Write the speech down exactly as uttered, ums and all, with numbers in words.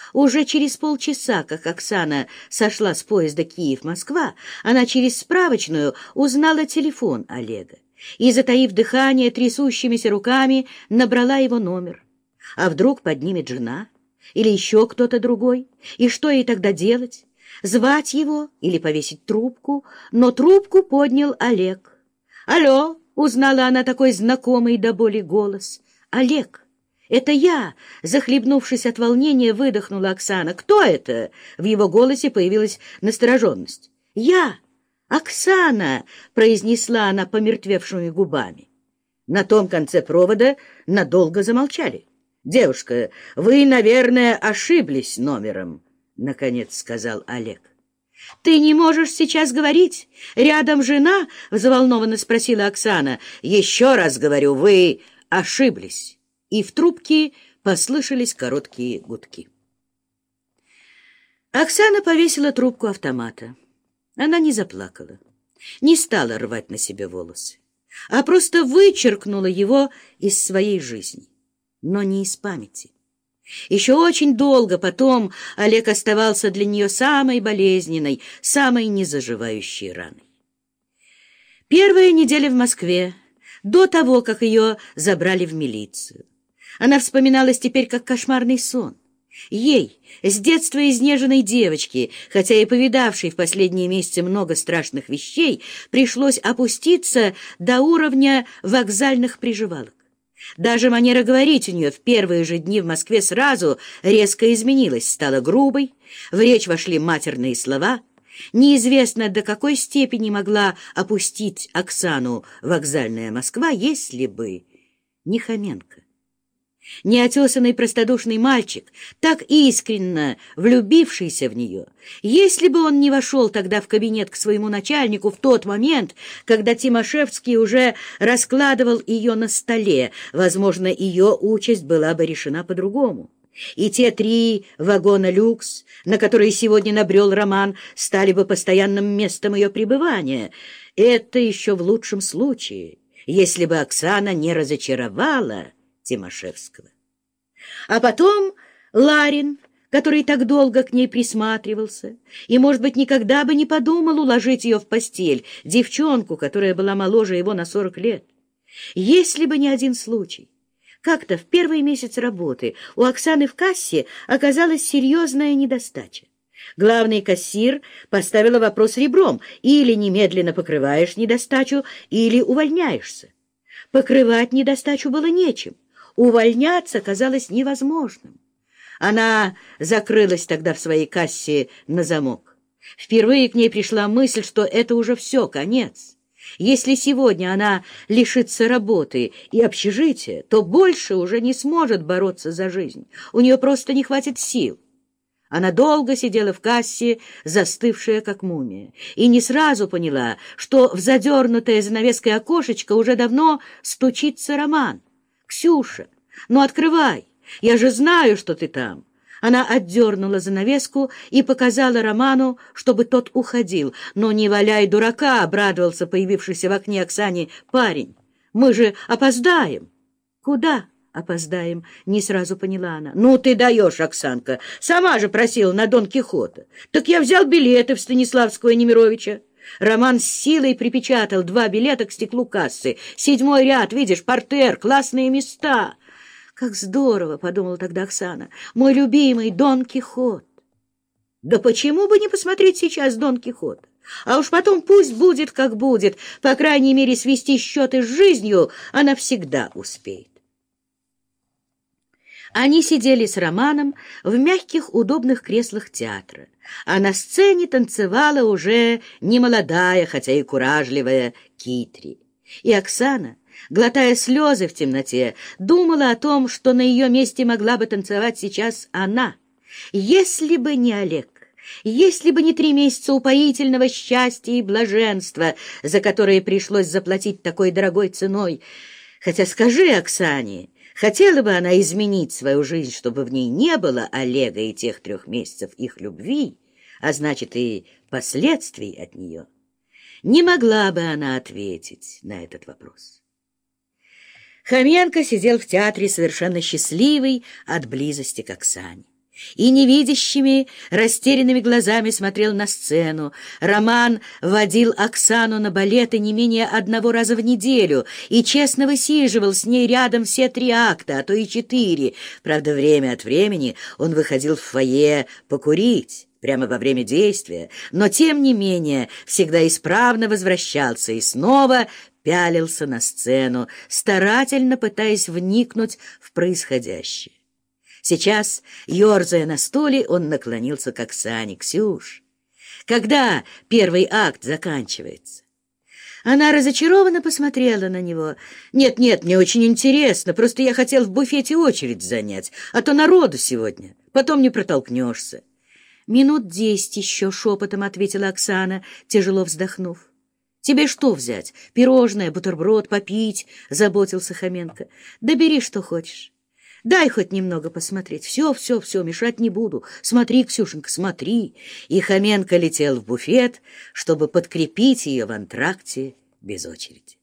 Уже через полчаса, как Оксана сошла с поезда Киев-Москва, она через справочную узнала телефон Олега и, затаив дыхание, трясущимися руками набрала его номер. А вдруг поднимет жена или еще кто-то другой? И что ей тогда делать? Звать его или повесить трубку? Но трубку поднял Олег. «Алло!» — узнала она такой знакомый до боли голос. «Олег! Это я!» — захлебнувшись от волнения, выдохнула Оксана. «Кто это?» — в его голосе появилась настороженность. «Я! Оксана!» — произнесла она помертвевшими губами. На том конце провода надолго замолчали. «Девушка, вы, наверное, ошиблись номером», — наконец сказал Олег. «Ты не можешь сейчас говорить? Рядом жена?» — взволнованно спросила Оксана. «Еще раз говорю, вы ошиблись». И в трубке послышались короткие гудки. Оксана повесила трубку автомата. Она не заплакала, не стала рвать на себе волосы, а просто вычеркнула его из своей жизни, но не из памяти. Еще очень долго потом Олег оставался для нее самой болезненной, самой незаживающей раной. Первая неделя в Москве, до того, как ее забрали в милицию. Она вспоминалась теперь как кошмарный сон. Ей, с детства изнеженной девочки, хотя и повидавшей в последние месяцы много страшных вещей, пришлось опуститься до уровня вокзальных приживалок. Даже манера говорить у нее в первые же дни в Москве сразу резко изменилась, стала грубой, в речь вошли матерные слова. Неизвестно, до какой степени могла опустить Оксану вокзальная Москва, если бы не Хоменко. Неотесанный простодушный мальчик, так искренно влюбившийся в нее, если бы он не вошел тогда в кабинет к своему начальнику в тот момент, когда Тимошевский уже раскладывал ее на столе, возможно, ее участь была бы решена по-другому. И те три вагона люкс, на которые сегодня набрел Роман, стали бы постоянным местом ее пребывания. Это еще в лучшем случае, если бы Оксана не разочаровала Тимошевского. А потом Ларин, который так долго к ней присматривался и, может быть, никогда бы не подумал уложить ее в постель, девчонку, которая была моложе его на сорок лет. Если бы не один случай. Как-то в первый месяц работы у Оксаны в кассе оказалась серьезная недостача. Главный кассир поставила вопрос ребром: или немедленно покрываешь недостачу, или увольняешься. Покрывать недостачу было нечем. Увольняться казалось невозможным. Она закрылась тогда в своей кассе на замок. Впервые к ней пришла мысль, что это уже все, конец. Если сегодня она лишится работы и общежития, то больше уже не сможет бороться за жизнь. У нее просто не хватит сил. Она долго сидела в кассе, застывшая как мумия, и не сразу поняла, что в задернутое занавеской окошечко уже давно стучится Роман. «Ксюша, ну открывай, я же знаю, что ты там». Она отдернула занавеску и показала Роману, чтобы тот уходил. «Но не валяй дурака», — обрадовался появившийся в окне Оксане парень. «Мы же опоздаем». «Куда опоздаем?» — не сразу поняла она. «Ну ты даешь, Оксанка, сама же просила на Дон Кихота. Так я взял билеты в Станиславского и Немировича». Роман с силой припечатал два билета к стеклу кассы. «Седьмой ряд, видишь, партер, классные места». «Как здорово!» — подумала тогда Оксана. «Мой любимый Дон Кихот». Да почему бы не посмотреть сейчас Дон Кихота? А уж потом пусть будет, как будет. По крайней мере, свести счеты с жизнью она всегда успеет. Они сидели с Романом в мягких удобных креслах театра, а на сцене танцевала уже немолодая, хотя и куражливая Китри. И Оксана, глотая слезы в темноте, думала о том, что на ее месте могла бы танцевать сейчас она. Если бы не Олег, если бы не три месяца упоительного счастья и блаженства, за которые пришлось заплатить такой дорогой ценой. Хотя скажи Оксане, хотела бы она изменить свою жизнь, чтобы в ней не было Олега и тех трех месяцев их любви, а значит и последствий от нее? Не могла бы она ответить на этот вопрос. Хоменко сидел в театре совершенно счастливый от близости к Оксане. и невидящими, растерянными глазами смотрел на сцену. Роман водил Оксану на балеты не менее одного раза в неделю и честно высиживал с ней рядом все три акта, а то и четыре. Правда, время от времени он выходил в фойе покурить прямо во время действия, но, тем не менее, всегда исправно возвращался и снова пялился на сцену, старательно пытаясь вникнуть в происходящее. Сейчас, ерзая на стуле, он наклонился к Оксане. «Ксюш, когда первый акт заканчивается?» Она разочарованно посмотрела на него. «Нет-нет, мне очень интересно, просто я хотел в буфете очередь занять, а то народу сегодня, потом не протолкнешься». «Минут десять еще», — шепотом ответила Оксана, тяжело вздохнув. «Тебе что взять? Пирожное, бутерброд, попить?» — заботился Хоменко. «Да бери, что хочешь. Дай хоть немного посмотреть. Все, все, все, мешать не буду. Смотри, Ксюшенька, смотри». И Хоменко летел в буфет, чтобы подкрепить ее в антракте без очереди.